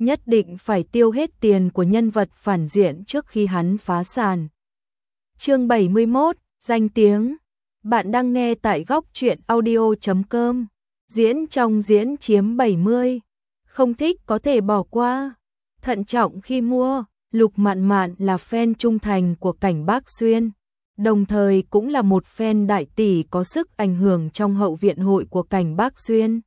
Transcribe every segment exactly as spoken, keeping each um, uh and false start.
nhất định phải tiêu hết tiền của nhân vật phản diện trước khi hắn phá sản. Chương bảy mươi mốt, danh tiếng. Bạn đang nghe tại góc truyện audio chấm com. Diễn trong diễn chiếm bảy mươi. Không thích có thể bỏ qua. Thận trọng khi mua. Lục Mạn Mạn là fan trung thành của Cảnh Bác Xuyên, đồng thời cũng là một fan đại tỷ có sức ảnh hưởng trong hậu viện hội của Cảnh Bác Xuyên.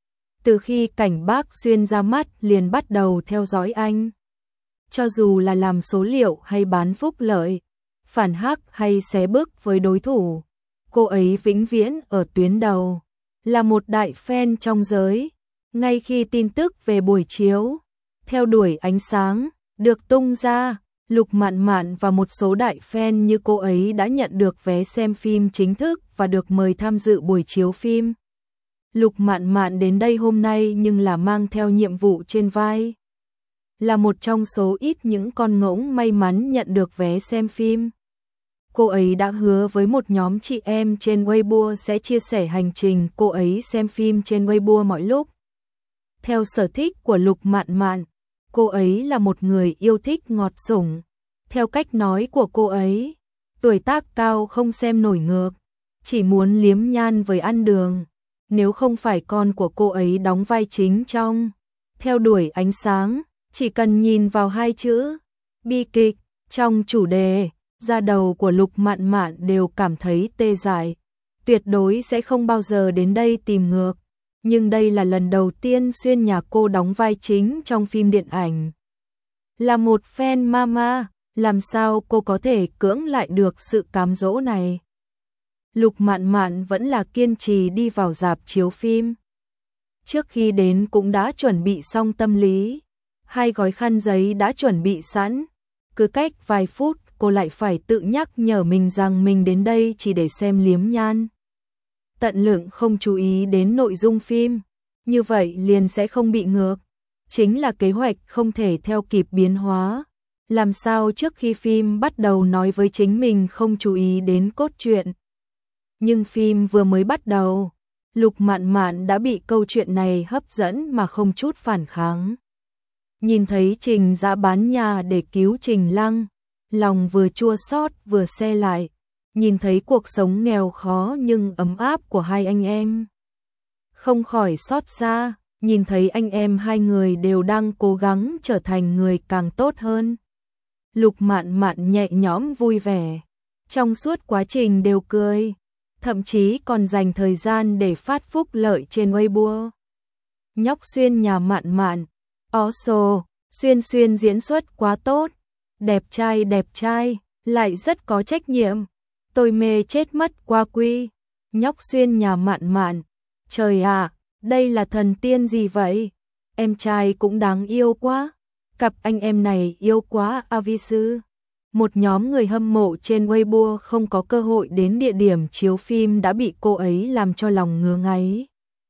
Từ khi Cảnh Bác Xuyên ra mắt liền bắt đầu theo dõi anh. Cho dù là làm số liệu hay bán phúc lợi, phản hắc hay xé bức với đối thủ, cô ấy vĩnh viễn ở tuyến đầu, là một đại fan trong giới. Ngay khi tin tức về buổi chiếu Theo đuổi ánh sáng được tung ra, Lục Mạn Mạn và một số đại fan như cô ấy đã nhận được vé xem phim chính thức và được mời tham dự buổi chiếu phim. Lục Mạn Mạn đến đây hôm nay nhưng là mang theo nhiệm vụ trên vai. Là một trong số ít những con ngỗng may mắn nhận được vé xem phim. Cô ấy đã hứa với một nhóm chị em trên Weibo sẽ chia sẻ hành trình cô ấy xem phim trên Weibo mọi lúc. Theo sở thích của Lục Mạn Mạn, cô ấy là một người yêu thích ngọt sủng. Theo cách nói của cô ấy, tuổi tác cao không xem nổi ngược, chỉ muốn liếm nhan với ăn đường. Nếu không phải con của cô ấy đóng vai chính trong Theo đuổi ánh sáng, chỉ cần nhìn vào hai chữ bi kịch trong chủ đề, da đầu của Lục Mạn Mạn đều cảm thấy tê dại. Tuyệt đối sẽ không bao giờ đến đây tìm ngược. Nhưng đây là lần đầu tiên Xuyên nhà cô đóng vai chính trong phim điện ảnh. Là một fan mama, làm sao cô có thể cưỡng lại được sự cám dỗ này? Lục Mạn Mạn vẫn là kiên trì đi vào rạp chiếu phim. Trước khi đến cũng đã chuẩn bị xong tâm lý. Hai gói khăn giấy đã chuẩn bị sẵn. Cứ cách vài phút cô lại phải tự nhắc nhở mình rằng mình đến đây chỉ để xem liếm nhan. Tận lượng không chú ý đến nội dung phim, như vậy liền sẽ không bị ngược. Chính là kế hoạch không thể theo kịp biến hóa. Làm sao trước khi phim bắt đầu nói với chính mình không chú ý đến cốt truyện. Nhưng phim vừa mới bắt đầu, Lục Mạn Mạn đã bị câu chuyện này hấp dẫn mà không chút phản kháng. Nhìn thấy Trình Dã bán nhà để cứu Trình Lăng, lòng vừa chua xót vừa se lại. Nhìn thấy cuộc sống nghèo khó nhưng ấm áp của hai anh em, không khỏi xót xa. Nhìn thấy anh em hai người đều đang cố gắng trở thành người càng tốt hơn, Lục Mạn Mạn nhẹ nhõm vui vẻ. Trong suốt quá trình đều cười, thậm chí còn dành thời gian để phát phúc lợi trên Weibo. Nhóc Xuyên nhà Mạn Mạn, ó xồ, Xuyên Xuyên diễn xuất quá tốt, đẹp trai đẹp trai, lại rất có trách nhiệm. Tôi mê chết mất qua quy. Nhóc Xuyên nhà Mạn Mạn, trời ạ, đây là thần tiên gì vậy? Em trai cũng đáng yêu quá. Cặp anh em này yêu quá a vi sư. Một nhóm người hâm mộ trên Weibo không có cơ hội đến địa điểm chiếu phim đã bị cô ấy làm cho lòng ngứa ngáy.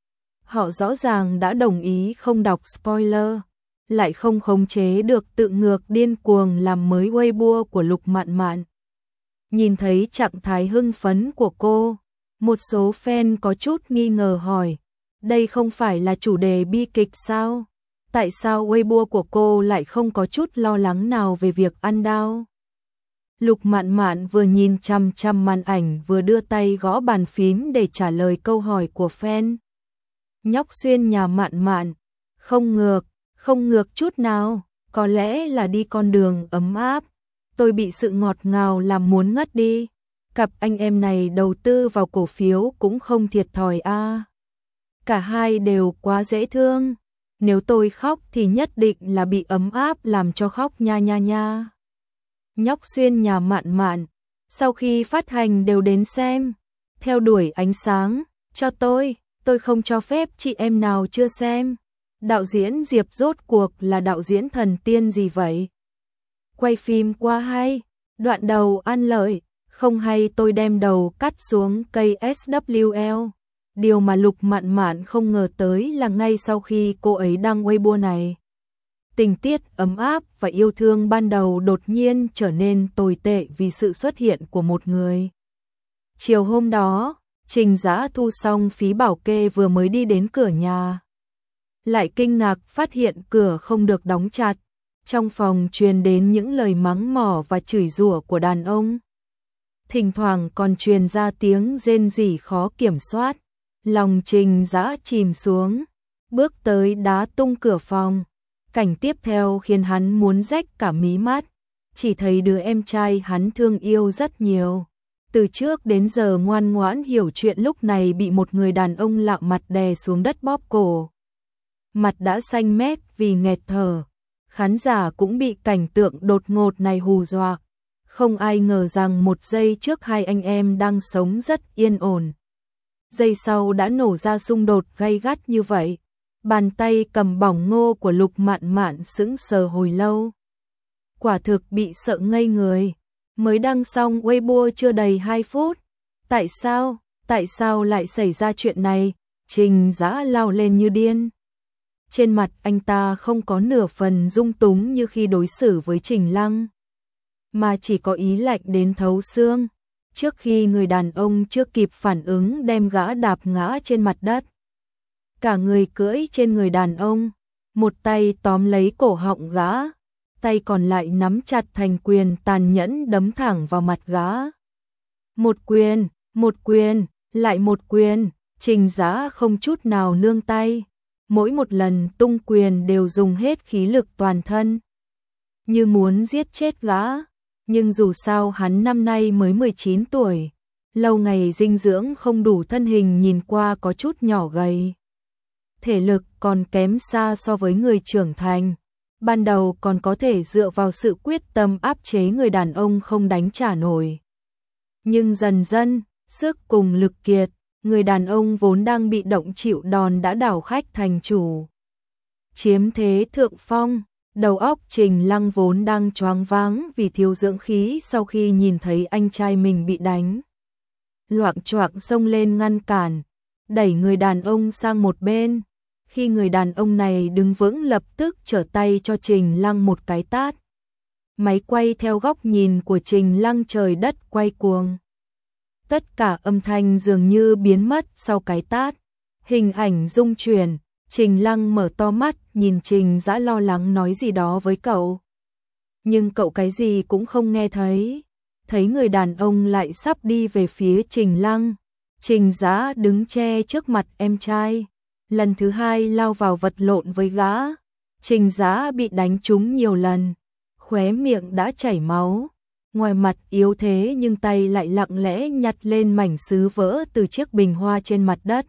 Họ rõ ràng đã đồng ý không đọc spoiler, lại không khống chế được tự ngược điên cuồng làm mới Weibo của Lục Mạn Mạn. Nhìn thấy trạng thái hưng phấn của cô, một số fan có chút nghi ngờ hỏi, đây không phải là chủ đề bi kịch sao? Tại sao Weibo của cô lại không có chút lo lắng nào về việc ăn đau? Lục Mạn Mạn vừa nhìn chăm chăm màn ảnh vừa đưa tay gõ bàn phím để trả lời câu hỏi của fan. Nhóc Xuyên nhà Mạn Mạn, không ngược, không ngược chút nào, có lẽ là đi con đường ấm áp. Tôi bị sự ngọt ngào làm muốn ngất đi. Cặp anh em này đầu tư vào cổ phiếu cũng không thiệt thòi a. À. Cả hai đều quá dễ thương. Nếu tôi khóc thì nhất định là bị ấm áp làm cho khóc nha nha nha. Nhóc Xuyên nhà Mạn Mạn, sau khi phát hành đều đến xem. Theo đuổi ánh sáng, cho tôi, tôi không cho phép chị em nào chưa xem. Đạo diễn Diệp rốt cuộc là đạo diễn thần tiên gì vậy? Quay phim quá hay, đoạn đầu ăn lợi, không hay tôi đem đầu cắt xuống cây ét vê kép lờ. Điều mà Lục Mạn Mạn không ngờ tới là ngay sau khi cô ấy đăng Weibo này, tình tiết ấm áp và yêu thương ban đầu đột nhiên trở nên tồi tệ vì sự xuất hiện của một người. Chiều hôm đó, Trình Dã thu xong phí bảo kê vừa mới đi đến cửa nhà. lại kinh ngạc phát hiện cửa không được đóng chặt. Trong phòng truyền đến những lời mắng mỏ và chửi rủa của đàn ông. Thỉnh thoảng còn truyền ra tiếng rên rỉ khó kiểm soát. Lòng Trình Dã chìm xuống, bước tới đá tung cửa phòng. Cảnh tiếp theo khiến hắn muốn rách cả mí mắt, chỉ thấy đứa em trai hắn thương yêu rất nhiều. Từ trước đến giờ ngoan ngoãn hiểu chuyện lúc này bị một người đàn ông lạ mặt đè xuống đất bóp cổ. Mặt đã xanh mét vì nghẹt thở. Khán giả cũng bị cảnh tượng đột ngột này hù dọa. Không ai ngờ rằng một giây trước hai anh em đang sống rất yên ổn. Giây sau đã nổ ra xung đột gay gắt như vậy. Bàn tay cầm bỏng ngô của Lục Mạn Mạn sững sờ hồi lâu. Quả thực bị sợ ngây người. Mới đăng xong Weibo chưa đầy hai phút. Tại sao, tại sao lại xảy ra chuyện này? Trình Dã lao lên như điên. Trên mặt anh ta không có nửa phần dung túng như khi đối xử với Trình Lăng, mà chỉ có ý lạnh đến thấu xương. Trước khi người đàn ông chưa kịp phản ứng đem gã đạp ngã trên mặt đất. Cả người cưỡi trên người đàn ông, một tay tóm lấy cổ họng gã, tay còn lại nắm chặt thành quyền tàn nhẫn đấm thẳng vào mặt gã. Một quyền, một quyền, lại một quyền, Trình Dã không chút nào nương tay. Mỗi một lần tung quyền đều dùng hết khí lực toàn thân, như muốn giết chết gã. Nhưng dù sao hắn năm nay mới mười chín tuổi, lâu ngày dinh dưỡng không đủ, thân hình nhìn qua có chút nhỏ gầy. Thể lực còn kém xa so với người trưởng thành. Ban đầu còn có thể dựa vào sự quyết tâm áp chế người đàn ông không đánh trả nổi. Nhưng dần dần, sức cùng lực kiệt, người đàn ông vốn đang bị động chịu đòn đã đảo khách thành chủ. Chiếm thế thượng phong, đầu óc Trình Lăng vốn đang choáng váng vì thiếu dưỡng khí sau khi nhìn thấy anh trai mình bị đánh. Loạng choạng xông lên ngăn cản, đẩy người đàn ông sang một bên. Khi người đàn ông này đứng vững lập tức trở tay cho Trình Lăng một cái tát. Máy quay theo góc nhìn của Trình Lăng trời đất quay cuồng. Tất cả âm thanh dường như biến mất sau cái tát. Hình ảnh rung chuyển, Trình Lăng mở to mắt nhìn Trình Dã lo lắng nói gì đó với cậu. Nhưng cậu cái gì cũng không nghe thấy. Thấy người đàn ông lại sắp đi về phía Trình Lăng. Trình Dã đứng che trước mặt em trai. Lần thứ hai lao vào vật lộn với gã. Trình Dã bị đánh trúng nhiều lần, khóe miệng đã chảy máu. Ngoài mặt yếu thế nhưng tay lại lặng lẽ nhặt lên mảnh sứ vỡ từ chiếc bình hoa trên mặt đất.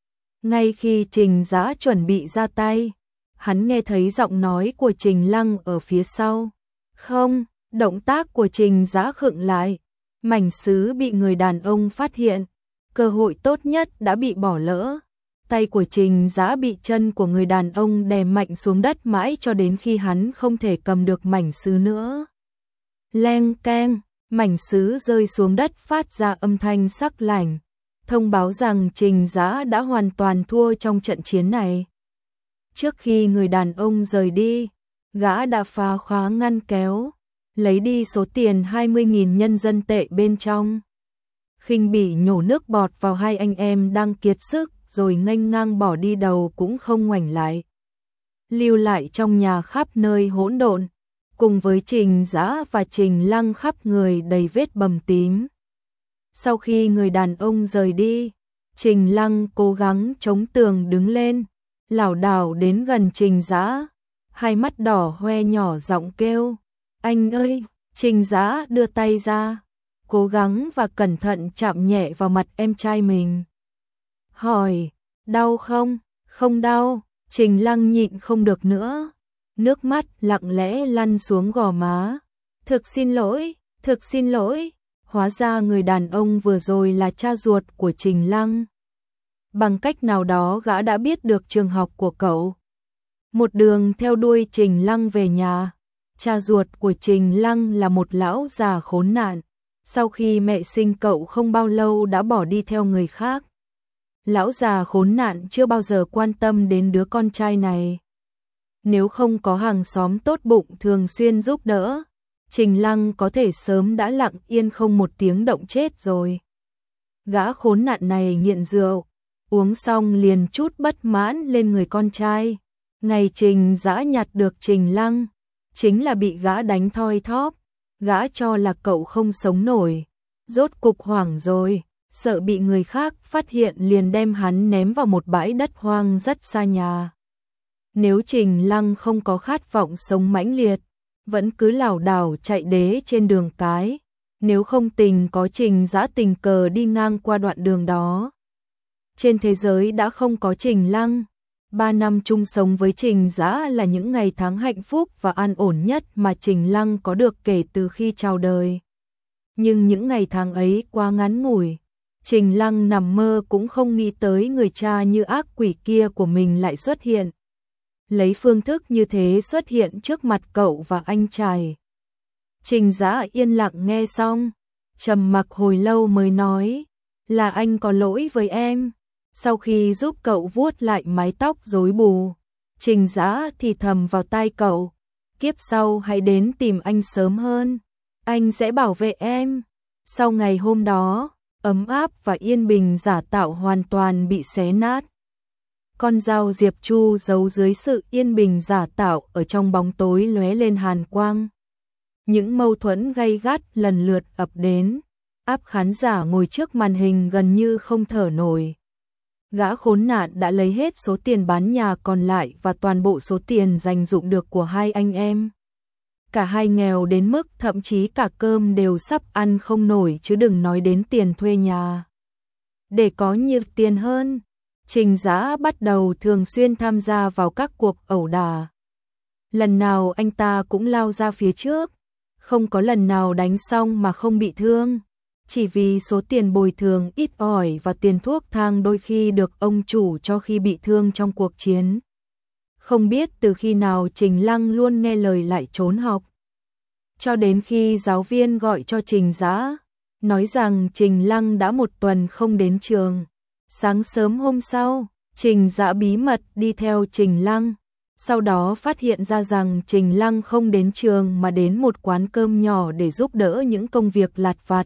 Ngay khi Trình Dã chuẩn bị ra tay, hắn nghe thấy giọng nói của Trình Lăng ở phía sau. Không, động tác của Trình Dã khựng lại. Mảnh sứ bị người đàn ông phát hiện. Cơ hội tốt nhất đã bị bỏ lỡ. Tay của Trình Dã bị chân của người đàn ông đè mạnh xuống đất mãi cho đến khi hắn không thể cầm được mảnh sứ nữa. Leng keng, mảnh sứ rơi xuống đất phát ra âm thanh sắc lạnh, thông báo rằng Trình Dã đã hoàn toàn thua trong trận chiến này. Trước khi người đàn ông rời đi, gã đã phá khóa ngăn kéo, lấy đi số tiền hai mươi nghìn nhân dân tệ bên trong. Khinh bỉ nhổ nước bọt vào hai anh em đang kiệt sức, rồi nghênh ngang bỏ đi, đầu cũng không ngoảnh lại. Lưu lại trong nhà khắp nơi hỗn độn, cùng với Trình Dã và Trình Lăng khắp người đầy vết bầm tím. Sau khi người đàn ông rời đi, Trình Lăng cố gắng chống tường đứng lên, lảo đảo đến gần Trình Dã, hai mắt đỏ hoe nhỏ giọng kêu, "Anh ơi!" Trình Dã đưa tay ra, cố gắng và cẩn thận chạm nhẹ vào mặt em trai mình. Hỏi, đau không? Không đau. Trình Lăng nhịn không được nữa, nước mắt lặng lẽ lăn xuống gò má. Thực xin lỗi, thực xin lỗi. Hóa ra người đàn ông vừa rồi là cha ruột của Trình Lăng. Bằng cách nào đó gã đã biết được trường học của cậu. Một đường theo đuôi Trình Lăng về nhà. Cha ruột của Trình Lăng là một lão già khốn nạn. Sau khi mẹ sinh cậu không bao lâu đã bỏ đi theo người khác. Lão già khốn nạn chưa bao giờ quan tâm đến đứa con trai này. Nếu không có hàng xóm tốt bụng thường xuyên giúp đỡ, Trình Lăng có thể sớm đã lặng yên không một tiếng động chết rồi. Gã khốn nạn này nghiện rượu, uống xong liền chút bất mãn lên người con trai. Ngày Trình Dã nhặt được Trình Lăng, chính là bị gã đánh thoi thóp, gã cho là cậu không sống nổi, rốt cục hoảng rồi, sợ bị người khác phát hiện liền đem hắn ném vào một bãi đất hoang rất xa nhà. Nếu Trình Lăng không có khát vọng sống mãnh liệt, vẫn cứ lảo đảo chạy đế trên đường cái, nếu không tình có Trình Dã tình cờ đi ngang qua đoạn đường đó. Trên thế giới đã không có Trình Lăng, ba năm chung sống với Trình Dã là những ngày tháng hạnh phúc và an ổn nhất mà Trình Lăng có được kể từ khi chào đời. Nhưng những ngày tháng ấy quá ngắn ngủi, Trình Lăng nằm mơ cũng không nghĩ tới người cha như ác quỷ kia của mình lại xuất hiện. Lấy phương thức như thế xuất hiện trước mặt cậu và anh trai. Trình Dã yên lặng nghe xong, trầm mặc hồi lâu mới nói, là anh có lỗi với em. Sau khi giúp cậu vuốt lại mái tóc rối bù, Trình Dã thì thầm vào tai cậu, kiếp sau hãy đến tìm anh sớm hơn, anh sẽ bảo vệ em. Sau ngày hôm đó, ấm áp và yên bình giả tạo hoàn toàn bị xé nát. Con dao Diệp Chu giấu dưới sự yên bình giả tạo ở trong bóng tối lóe lên hàn quang. Những mâu thuẫn gay gắt lần lượt ập đến, áp khán giả ngồi trước màn hình gần như không thở nổi. Gã khốn nạn đã lấy hết số tiền bán nhà còn lại và toàn bộ số tiền dành dụm được của hai anh em. Cả hai nghèo đến mức thậm chí cả cơm đều sắp ăn không nổi chứ đừng nói đến tiền thuê nhà. Để có nhiều tiền hơn, Trình Dã bắt đầu thường xuyên tham gia vào các cuộc ẩu đả. Lần nào anh ta cũng lao ra phía trước, không có lần nào đánh xong mà không bị thương. Chỉ vì số tiền bồi thường ít ỏi và tiền thuốc thang đôi khi được ông chủ cho khi bị thương trong cuộc chiến. Không biết từ khi nào Trình Lăng luôn nghe lời lại trốn học. Cho đến khi giáo viên gọi cho Trình Dã, nói rằng Trình Lăng đã một tuần không đến trường. Sáng sớm hôm sau, Trình Dã bí mật đi theo Trình Lăng. Sau đó phát hiện ra rằng Trình Lăng không đến trường mà đến một quán cơm nhỏ để giúp đỡ những công việc lặt vặt.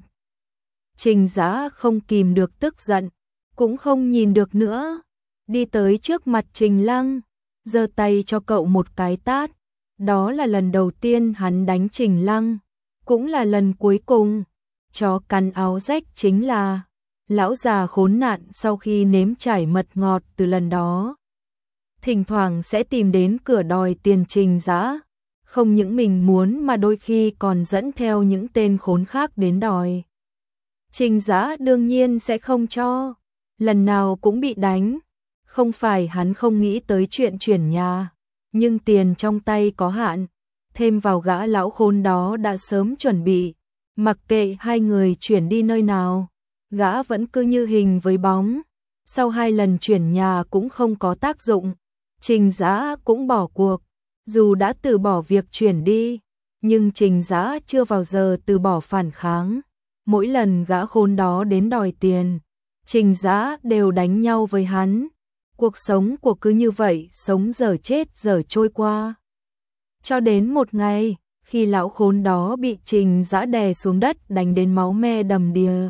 Trình Dã không kìm được tức giận, cũng không nhìn được nữa, đi tới trước mặt Trình Lăng, giơ tay cho cậu một cái tát. Đó là lần đầu tiên hắn đánh Trình Lăng, cũng là lần cuối cùng. Chó cắn áo rách chính là lão già khốn nạn. Sau khi nếm trải mật ngọt từ lần đó, thỉnh thoảng sẽ tìm đến cửa đòi tiền Trình Dã, không những mình muốn mà đôi khi còn dẫn theo những tên khốn khác đến đòi. Trình Dã đương nhiên sẽ không cho, lần nào cũng bị đánh. Không phải hắn không nghĩ tới chuyện chuyển nhà, nhưng tiền trong tay có hạn, thêm vào gã lão khốn đó đã sớm chuẩn bị, mặc kệ hai người chuyển đi nơi nào, gã vẫn cứ như hình với bóng. Sau hai lần chuyển nhà cũng không có tác dụng, Trình Dã cũng bỏ cuộc. Dù đã từ bỏ việc chuyển đi, nhưng Trình Dã chưa bao giờ từ bỏ phản kháng. Mỗi lần gã khốn đó đến đòi tiền, Trình Dã đều đánh nhau với hắn. Cuộc sống của cứ như vậy, sống dở chết dở trôi qua. Cho đến một ngày, khi lão khốn đó bị Trình Dã đè xuống đất đánh đến máu me đầm đìa,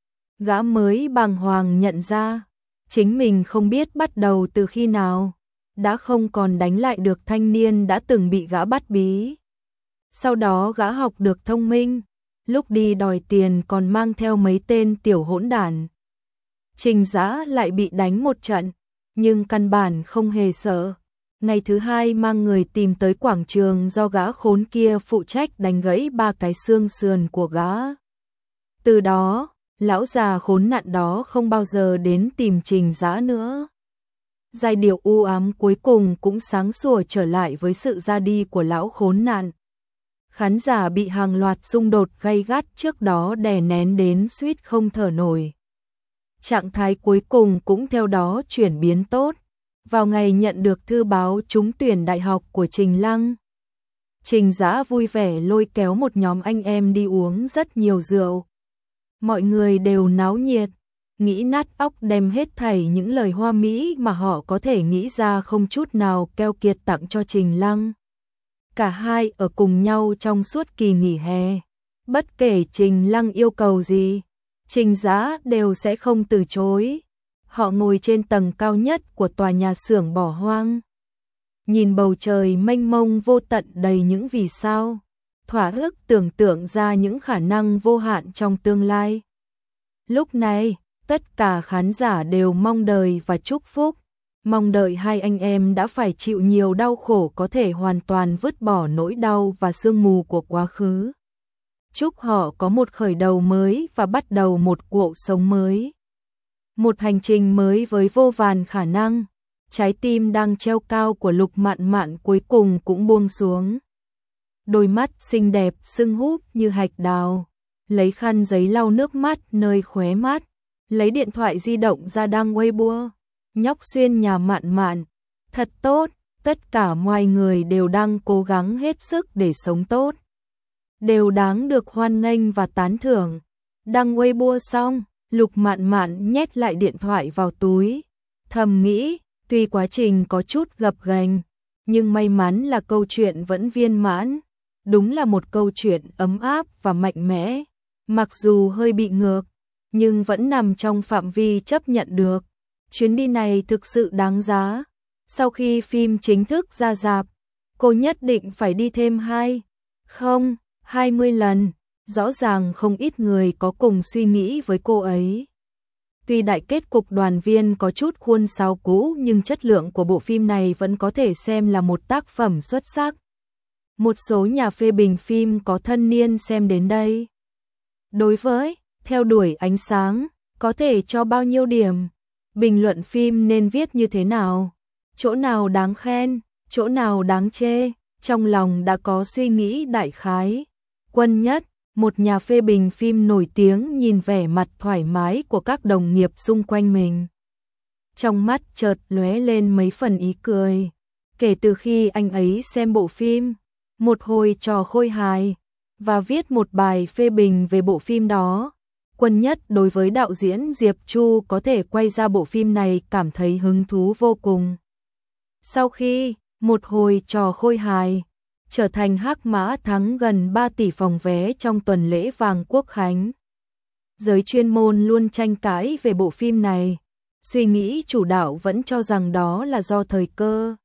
gã mới bàng hoàng nhận ra, chính mình không biết bắt đầu từ khi nào, đã không còn đánh lại được thanh niên đã từng bị gã bắt bí. Sau đó gã học được thông minh, lúc đi đòi tiền còn mang theo mấy tên tiểu hỗn đản. Trình Dã lại bị đánh một trận, nhưng căn bản không hề sợ. Ngày thứ hai mang người tìm tới quảng trường do gã khốn kia phụ trách đánh gãy ba cái xương sườn của gã. Từ đó, lão già khốn nạn đó không bao giờ đến tìm Trình Dã nữa. Giai điệu u ám cuối cùng cũng sáng sủa trở lại với sự ra đi của lão khốn nạn. Khán giả bị hàng loạt xung đột gay gắt trước đó đè nén đến suýt không thở nổi. Trạng thái cuối cùng cũng theo đó chuyển biến tốt. Vào ngày nhận được thư báo trúng tuyển đại học của Trình Lăng, Trình Dã vui vẻ lôi kéo một nhóm anh em đi uống rất nhiều rượu. Mọi người đều náo nhiệt, nghĩ nát óc đem hết thảy những lời hoa mỹ mà họ có thể nghĩ ra không chút nào keo kiệt tặng cho Trình Lăng. Cả hai ở cùng nhau trong suốt kỳ nghỉ hè. Bất kể Trình Lăng yêu cầu gì, Trình Dã đều sẽ không từ chối. Họ ngồi trên tầng cao nhất của tòa nhà xưởng bỏ hoang. Nhìn bầu trời mênh mông vô tận đầy những vì sao, thỏa ức tưởng tượng ra những khả năng vô hạn trong tương lai. Lúc này, tất cả khán giả đều mong đợi và chúc phúc, mong đợi hai anh em đã phải chịu nhiều đau khổ có thể hoàn toàn vứt bỏ nỗi đau và sương mù của quá khứ. Chúc họ có một khởi đầu mới và bắt đầu một cuộc sống mới. Một hành trình mới với vô vàn khả năng. Trái tim đang treo cao của Lục Mạn Mạn cuối cùng cũng buông xuống. Đôi mắt xinh đẹp sưng húp như hạch đào, lấy khăn giấy lau nước mắt nơi khóe mắt, lấy điện thoại di động ra đăng Weibo. Nhóc Xuyên nhà Mạn Mạn, thật tốt, tất cả mọi người đều đang cố gắng hết sức để sống tốt, đều đáng được hoan nghênh và tán thưởng. Đăng Weibo xong, Lục Mạn Mạn nhét lại điện thoại vào túi, thầm nghĩ, tuy quá trình có chút gập ghềnh, nhưng may mắn là câu chuyện vẫn viên mãn, đúng là một câu chuyện ấm áp và mạnh mẽ, mặc dù hơi bị ngược, nhưng vẫn nằm trong phạm vi chấp nhận được. Chuyến đi này thực sự đáng giá. Sau khi phim chính thức ra rạp, cô nhất định phải đi thêm hai, không, hai mươi lần. Rõ ràng không ít người có cùng suy nghĩ với cô ấy. Tuy đại kết cục đoàn viên có chút khuôn sáo cũ nhưng chất lượng của bộ phim này vẫn có thể xem là một tác phẩm xuất sắc. Một số nhà phê bình phim có thân niên xem đến đây. Đối với Theo đuổi ánh sáng, có thể cho bao nhiêu điểm? Bình luận phim nên viết như thế nào? Chỗ nào đáng khen, chỗ nào đáng chê? Trong lòng đã có suy nghĩ đại khái. Quân Nhất, một nhà phê bình phim nổi tiếng, nhìn vẻ mặt thoải mái của các đồng nghiệp xung quanh mình. Trong mắt chợt lóe lên mấy phần ý cười. Kể từ khi anh ấy xem bộ phim, một hồi trò khôi hài, và viết một bài phê bình về bộ phim đó, Quân Nhất đối với đạo diễn Diệp Chu có thể quay ra bộ phim này cảm thấy hứng thú vô cùng. Sau khi một hồi trò khôi hài trở thành hắc mã thắng gần ba tỷ phòng vé trong tuần lễ vàng Quốc khánh, giới chuyên môn luôn tranh cãi về bộ phim này. Suy nghĩ chủ đạo vẫn cho rằng đó là do thời cơ,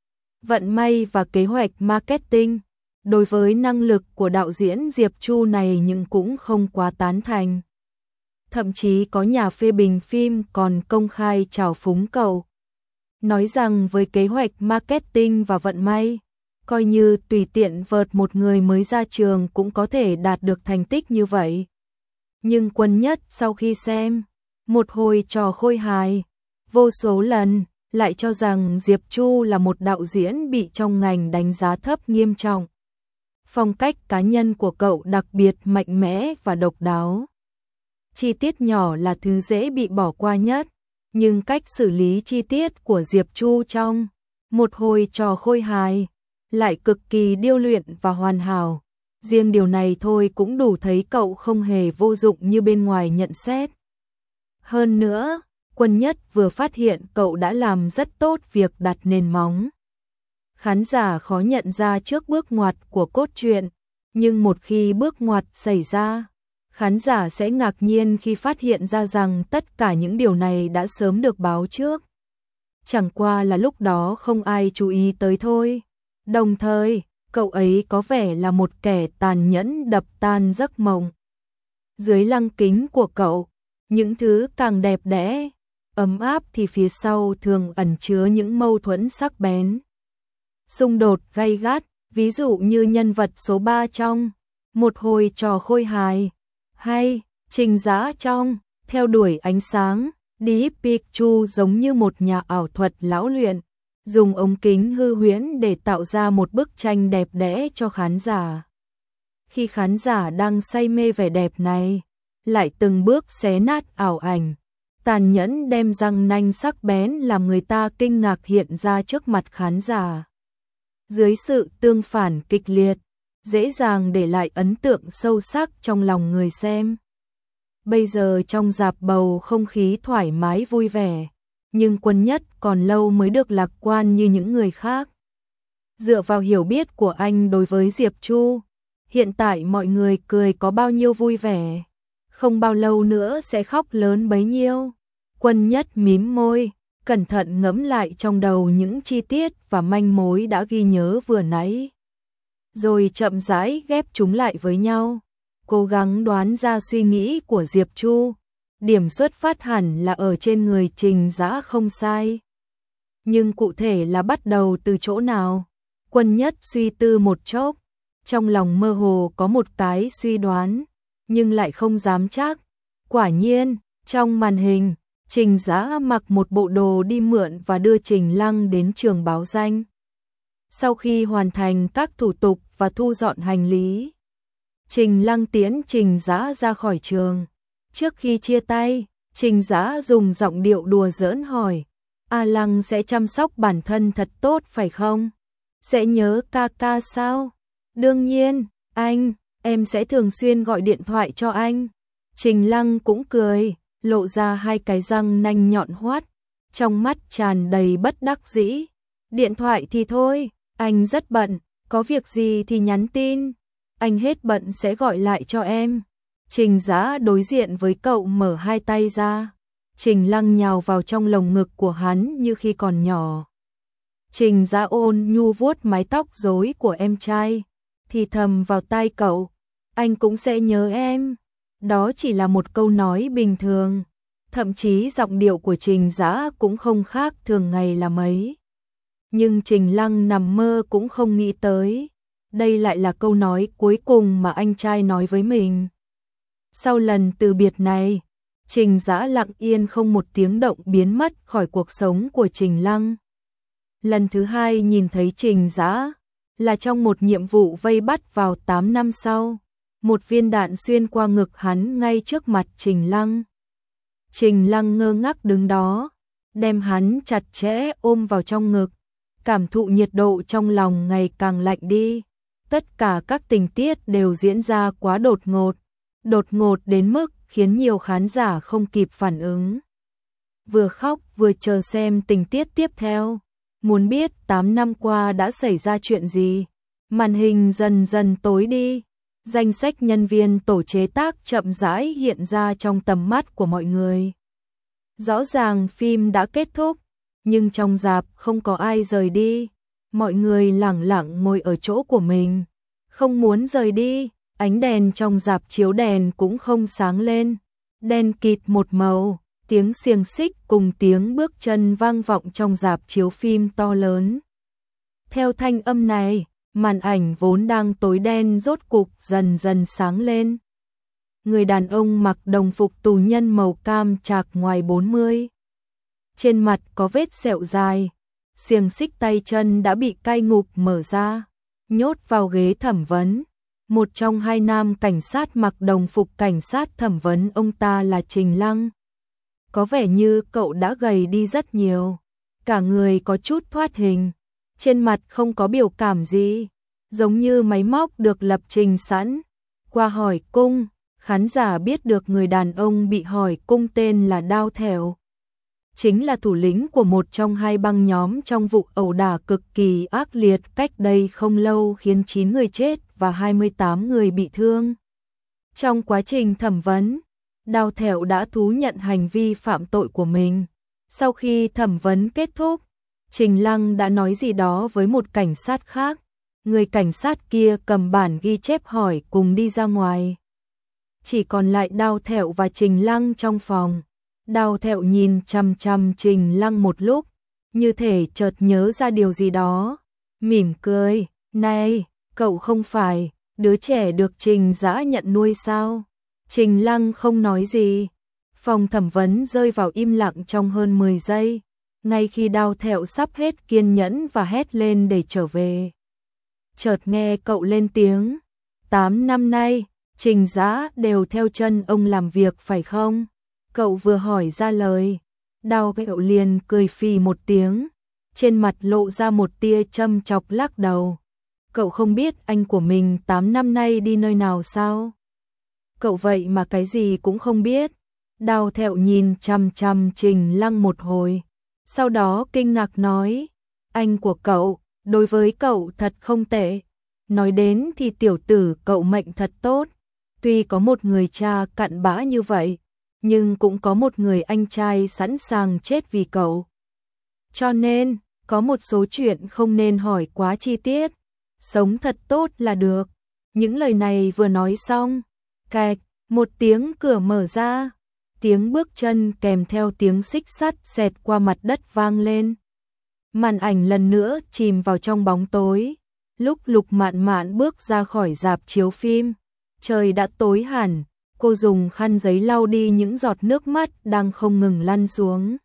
vận may và kế hoạch marketing. Đối với năng lực của đạo diễn Diệp Chu này nhưng cũng không quá tán thành. Thậm chí có nhà phê bình phim còn công khai trào phúng cậu, nói rằng với kế hoạch marketing và vận may, coi như tùy tiện vợt một người mới ra trường cũng có thể đạt được thành tích như vậy. Nhưng Quân Nhất sau khi xem một hồi trò khôi hài vô số lần, lại cho rằng Diệp Chu là một đạo diễn bị trong ngành đánh giá thấp nghiêm trọng. Phong cách cá nhân của cậu đặc biệt mạnh mẽ và độc đáo. Chi tiết nhỏ là thứ dễ bị bỏ qua nhất, nhưng cách xử lý chi tiết của Diệp Chu trong một hồi trò khôi hài lại cực kỳ điêu luyện và hoàn hảo. Riêng điều này thôi cũng đủ thấy cậu không hề vô dụng như bên ngoài nhận xét. Hơn nữa, Quân Nhất vừa phát hiện cậu đã làm rất tốt việc đặt nền móng. Khán giả khó nhận ra trước bước ngoặt của cốt truyện, nhưng một khi bước ngoặt xảy ra, khán giả sẽ ngạc nhiên khi phát hiện ra rằng tất cả những điều này đã sớm được báo trước. Chẳng qua là lúc đó không ai chú ý tới thôi. Đồng thời, cậu ấy có vẻ là một kẻ tàn nhẫn đập tan giấc mộng. Dưới lăng kính của cậu, những thứ càng đẹp đẽ, ấm áp thì phía sau thường ẩn chứa những mâu thuẫn sắc bén. Xung đột gay gắt, ví dụ như nhân vật số ba trong một hồi trò khôi hài, hay Trình Dã trong Theo đuổi ánh sáng. Deep Pikachu giống như một nhà ảo thuật lão luyện, dùng ống kính hư huyễn để tạo ra một bức tranh đẹp đẽ cho khán giả. Khi khán giả đang say mê vẻ đẹp này, lại từng bước xé nát ảo ảnh, tàn nhẫn đem răng nanh sắc bén làm người ta kinh ngạc hiện ra trước mặt khán giả. Dưới sự tương phản kịch liệt, dễ dàng để lại ấn tượng sâu sắc trong lòng người xem. Bây giờ trong rạp bầu không khí thoải mái vui vẻ, nhưng Quân Nhất còn lâu mới được lạc quan như những người khác. Dựa vào hiểu biết của anh đối với Diệp Chu, hiện tại mọi người cười có bao nhiêu vui vẻ, không bao lâu nữa sẽ khóc lớn bấy nhiêu. Quân Nhất mím môi, cẩn thận ngẫm lại trong đầu những chi tiết và manh mối đã ghi nhớ vừa nãy. Rồi chậm rãi ghép chúng lại với nhau, cố gắng đoán ra suy nghĩ của Diệp Chu. Điểm xuất phát hẳn là ở trên người Trình Dã không sai. Nhưng cụ thể là bắt đầu từ chỗ nào? Quân Nhất suy tư một chốc, trong lòng mơ hồ có một cái suy đoán, nhưng lại không dám chắc. Quả nhiên, trong màn hình, Trình Dã mặc một bộ đồ đi mượn và đưa Trình Lăng đến trường báo danh. Sau khi hoàn thành các thủ tục và thu dọn hành lý, Trình Lăng tiễn Trình Dã ra khỏi trường. Trước khi chia tay, Trình Dã dùng giọng điệu đùa giỡn hỏi, A Lăng sẽ chăm sóc bản thân thật tốt phải không? Sẽ nhớ ca ca sao? Đương nhiên, anh, em sẽ thường xuyên gọi điện thoại cho anh. Trình Lăng cũng cười, lộ ra hai cái răng nanh nhọn hoắt, trong mắt tràn đầy bất đắc dĩ. Điện thoại thì thôi, anh rất bận, có việc gì thì nhắn tin. Anh hết bận sẽ gọi lại cho em. Trình Dã đối diện với cậu mở hai tay ra. Trình Lăng nhào vào trong lồng ngực của hắn như khi còn nhỏ. Trình Dã ôn nhu vuốt mái tóc rối của em trai, thì thầm vào tai cậu, anh cũng sẽ nhớ em. Đó chỉ là một câu nói bình thường, thậm chí giọng điệu của Trình Dã cũng không khác thường ngày là mấy. Nhưng Trình Lăng nằm mơ cũng không nghĩ tới, đây lại là câu nói cuối cùng mà anh trai nói với mình. Sau lần từ biệt này, Trình Dã lặng yên không một tiếng động biến mất khỏi cuộc sống của Trình Lăng. Lần thứ hai nhìn thấy Trình Dã là trong một nhiệm vụ vây bắt vào tám năm sau. Một viên đạn xuyên qua ngực hắn ngay trước mặt Trình Lăng. Trình Lăng ngơ ngác đứng đó, đem hắn chặt chẽ ôm vào trong ngực, cảm thụ nhiệt độ trong lòng ngày càng lạnh đi. Tất cả các tình tiết đều diễn ra quá đột ngột, đột ngột đến mức khiến nhiều khán giả không kịp phản ứng. Vừa khóc vừa chờ xem tình tiết tiếp theo, muốn biết tám năm qua đã xảy ra chuyện gì. Màn hình dần dần tối đi, danh sách nhân viên tổ chế tác chậm rãi hiện ra trong tầm mắt của mọi người. Rõ ràng phim đã kết thúc, nhưng trong rạp không có ai rời đi. Mọi người lẳng lặng ngồi ở chỗ của mình, không muốn rời đi. Ánh đèn trong rạp chiếu đèn cũng không sáng lên, đen kịt một màu, tiếng xiềng xích cùng tiếng bước chân vang vọng trong rạp chiếu phim to lớn. Theo thanh âm này, màn ảnh vốn đang tối đen rốt cục dần dần sáng lên. Người đàn ông mặc đồng phục tù nhân màu cam chạc ngoài bốn mươi. Trên mặt có vết sẹo dài, xiềng xích tay chân đã bị cai ngục mở ra, nhốt vào ghế thẩm vấn. Một trong hai nam cảnh sát mặc đồng phục cảnh sát thẩm vấn ông ta là Trình Lăng. Có vẻ như cậu đã gầy đi rất nhiều, cả người có chút thoát hình, trên mặt không có biểu cảm gì, giống như máy móc được lập trình sẵn. Qua hỏi cung, khán giả biết được người đàn ông bị hỏi cung tên là Đao Thẻo, chính là thủ lĩnh của một trong hai băng nhóm trong vụ ẩu đả cực kỳ ác liệt cách đây không lâu khiến chín người chết và hai mươi tám người bị thương. Trong quá trình thẩm vấn, Đao Thẻo đã thú nhận hành vi phạm tội của mình. Sau khi thẩm vấn kết thúc, Trình Lăng đã nói gì đó với một cảnh sát khác. Người cảnh sát kia cầm bản ghi chép hỏi cùng đi ra ngoài. Chỉ còn lại Đao Thẻo và Trình Lăng trong phòng. Đao Thẻo nhìn chằm chằm Trình Lăng một lúc, như thể chợt nhớ ra điều gì đó, mỉm cười, "Này, cậu không phải đứa trẻ được Trình Dã nhận nuôi sao?" Trình Lăng không nói gì. Phòng thẩm vấn rơi vào im lặng trong hơn mười giây, ngay khi Đao Thẻo sắp hết kiên nhẫn và hét lên để trở về. Chợt nghe cậu lên tiếng, "Tám năm nay, Trình Dã đều theo chân ông làm việc phải không?" Cậu vừa hỏi ra lời, Đao Thẻo liền cười phì một tiếng, trên mặt lộ ra một tia châm chọc lắc đầu. "Cậu không biết anh của mình tám năm nay đi nơi nào sao? Cậu vậy mà cái gì cũng không biết." Đao Thẻo nhìn chằm chằm Trình Lăng một hồi, sau đó kinh ngạc nói, "Anh của cậu, đối với cậu thật không tệ. Nói đến thì tiểu tử cậu mệnh thật tốt, tuy có một người cha cặn bã như vậy, nhưng cũng có một người anh trai sẵn sàng chết vì cậu. Cho nên, có một số chuyện không nên hỏi quá chi tiết, sống thật tốt là được. Những lời này vừa nói xong, cạch, một tiếng cửa mở ra, tiếng bước chân kèm theo tiếng xích sắt xẹt qua mặt đất vang lên. Màn ảnh lần nữa chìm vào trong bóng tối. Lúc Lục Mạn Mạn bước ra khỏi rạp chiếu phim, trời đã tối hẳn, cô dùng khăn giấy lau đi những giọt nước mắt đang không ngừng lăn xuống.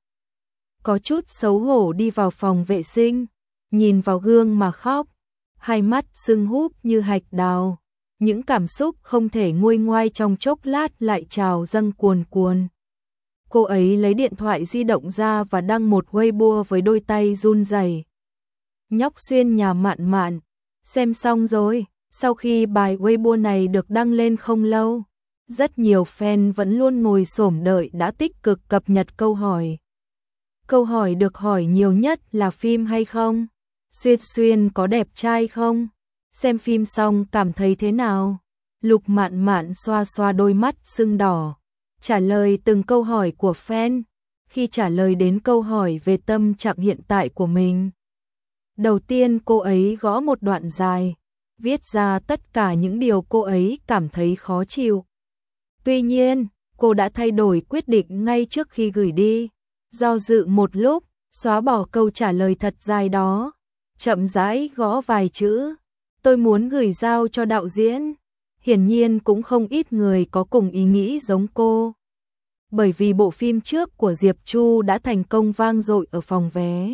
Có chút xấu hổ đi vào phòng vệ sinh, nhìn vào gương mà khóc, hai mắt sưng húp như hạch đào. Những cảm xúc không thể nguôi ngoai trong chốc lát lại trào dâng cuồn cuồn. Cô ấy lấy điện thoại di động ra và đăng một Weibo với đôi tay run rẩy. Nhóc Xuyên nhà Mạn Mạn, xem xong rồi. Sau khi bài Weibo này được đăng lên không lâu, rất nhiều fan vẫn luôn ngồi xổm đợi đã tích cực cập nhật câu hỏi. Câu hỏi được hỏi nhiều nhất là phim hay không? Xuyên Xuyên có đẹp trai không? Xem phim xong cảm thấy thế nào? Lục Mạn Mạn xoa xoa đôi mắt sưng đỏ, trả lời từng câu hỏi của fan. Khi trả lời đến câu hỏi về tâm trạng hiện tại của mình, đầu tiên cô ấy gõ một đoạn dài, viết ra tất cả những điều cô ấy cảm thấy khó chịu. Tuy nhiên, cô đã thay đổi quyết định ngay trước khi gửi đi. Do dự một lúc, xóa bỏ câu trả lời thật dài đó, chậm rãi gõ vài chữ. Tôi muốn gửi giao cho đạo diễn. Hiển nhiên cũng không ít người có cùng ý nghĩ giống cô. Bởi vì bộ phim trước của Diệp Chu đã thành công vang dội ở phòng vé,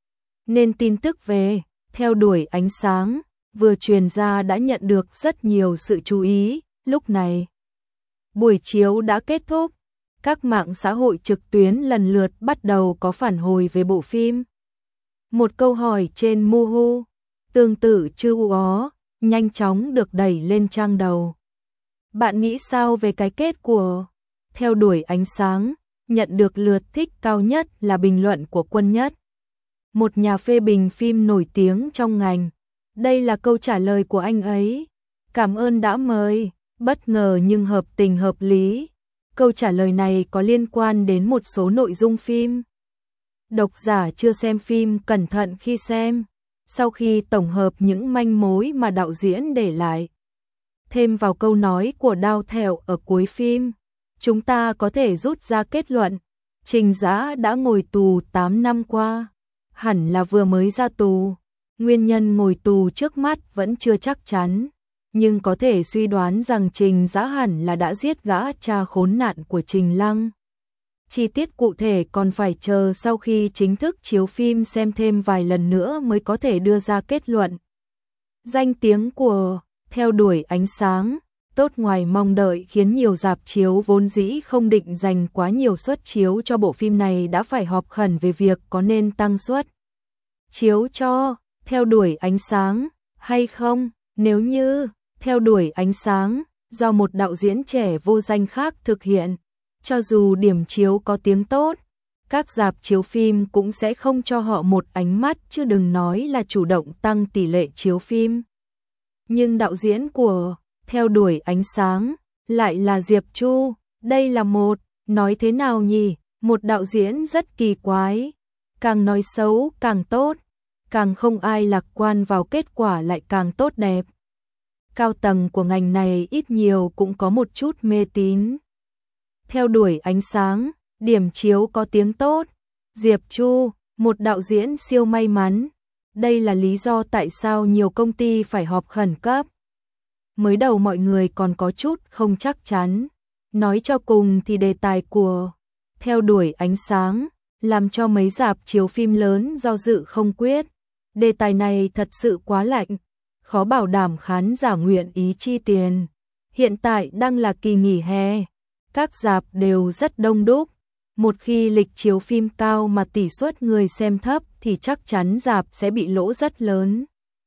nên tin tức về Theo đuổi ánh sáng vừa truyền ra đã nhận được rất nhiều sự chú ý. Lúc này, buổi chiếu đã kết thúc, các mạng xã hội trực tuyến lần lượt bắt đầu có phản hồi về bộ phim. Một câu hỏi trên Muhu, tương tự chư ó, nhanh chóng được đẩy lên trang đầu. Bạn nghĩ sao về cái kết của Theo đuổi ánh sáng? Nhận được lượt thích cao nhất là bình luận của Quân Nhất, một nhà phê bình phim nổi tiếng trong ngành. Đây là câu trả lời của anh ấy. Cảm ơn đã mời, bất ngờ nhưng hợp tình hợp lý. Câu trả lời này có liên quan đến một số nội dung phim. Độc giả chưa xem phim cẩn thận khi xem. Sau khi tổng hợp những manh mối mà đạo diễn để lại, thêm vào câu nói của Đao Thẹo ở cuối phim, chúng ta có thể rút ra kết luận, Trình Dã đã ngồi tù tám năm qua, hẳn là vừa mới ra tù. Nguyên nhân ngồi tù trước mắt vẫn chưa chắc chắn, nhưng có thể suy đoán rằng Trình Dã hẳn là đã giết gã cha khốn nạn của Trình Lăng. Chi tiết cụ thể còn phải chờ sau khi chính thức chiếu phim xem thêm vài lần nữa mới có thể đưa ra kết luận. Danh tiếng của Theo đuổi ánh sáng tốt ngoài mong đợi khiến nhiều rạp chiếu vốn dĩ không định dành quá nhiều suất chiếu cho bộ phim này đã phải họp khẩn về việc có nên tăng suất chiếu cho Theo đuổi ánh sáng hay không. Nếu như Theo đuổi ánh sáng do một đạo diễn trẻ vô danh khác thực hiện, cho dù điểm chiếu có tiếng tốt, các rạp chiếu phim cũng sẽ không cho họ một ánh mắt, chứ đừng nói là chủ động tăng tỷ lệ chiếu phim. Nhưng đạo diễn của Theo đuổi ánh sáng lại là Diệp Chu. Đây là một, nói thế nào nhỉ, một đạo diễn rất kỳ quái. Càng nói xấu càng tốt, càng không ai lạc quan vào kết quả lại càng tốt đẹp. Cao tầng của ngành này ít nhiều cũng có một chút mê tín. Theo đuổi ánh sáng, điểm chiếu có tiếng tốt. Diệp Chu, một đạo diễn siêu may mắn. Đây là lý do tại sao nhiều công ty phải họp khẩn cấp. Mới đầu mọi người còn có chút không chắc chắn. Nói cho cùng thì đề tài của Theo đuổi ánh sáng làm cho mấy rạp chiếu phim lớn do dự không quyết. Đề tài này thật sự quá lạnh, khó bảo đảm khán giả nguyện ý chi tiền. Hiện tại đang là kỳ nghỉ hè, các rạp đều rất đông đúc. Một khi lịch chiếu phim cao mà tỷ suất người xem thấp thì chắc chắn rạp sẽ bị lỗ rất lớn.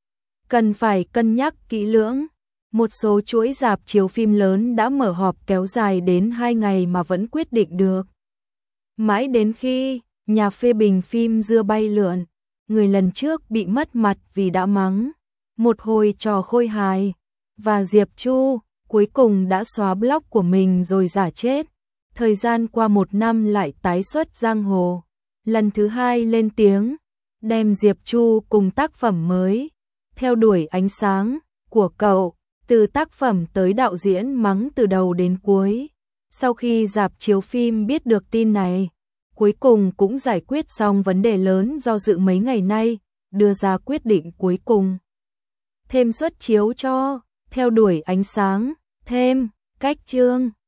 Cần phải cân nhắc kỹ lưỡng. Một số chuỗi rạp chiếu phim lớn đã mở họp kéo dài đến hai ngày mà vẫn quyết định được. Mãi đến khi nhà phê bình phim dưa bay lượn, người lần trước bị mất mặt vì đã mắng một hồi trò khôi hài, và Diệp Chu cuối cùng đã xóa blog của mình rồi giả chết. Thời gian qua một năm lại tái xuất giang hồ, lần thứ hai lên tiếng, đem Diệp Chu cùng tác phẩm mới, Theo đuổi ánh sáng, của cậu, từ tác phẩm tới đạo diễn mắng từ đầu đến cuối. Sau khi rạp chiếu phim biết được tin này, cuối cùng cũng giải quyết xong vấn đề lớn do dự mấy ngày nay, đưa ra quyết định cuối cùng. Thêm suất chiếu cho Theo đuổi ánh sáng, thêm cách chương